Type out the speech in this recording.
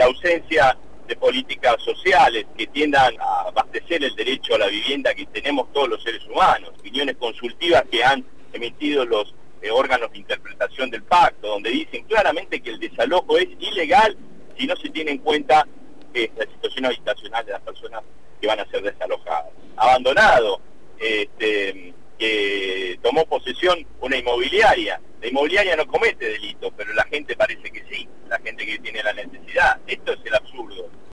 la ausencia de políticas sociales que tiendan a abastecer el derecho a la vivienda que tenemos todos los seres humanos, opiniones consultivas que han emitido los órganos de interpretación del pacto, donde dicen claramente que el desalojo es ilegal si no se tiene en cuenta la situación habitacional de las personas que van a ser desalojadas. Abandonado, que tomó posesión una inmobiliaria. La inmobiliaria no comete delito, pero la gente parece que sí, la gente que tiene la necesidad. Esto es el absurdo.